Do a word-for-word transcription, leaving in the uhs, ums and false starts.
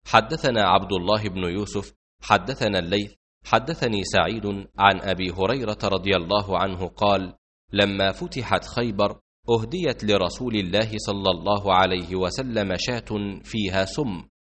حدثنا عبد الله بن يوسف حدثنا الليث حدثني سعيد عن أبي هريرة رضي الله عنه قال: لما فتحت خيبر أهديت لرسول الله صلى الله عليه وسلم شاة فيها سم،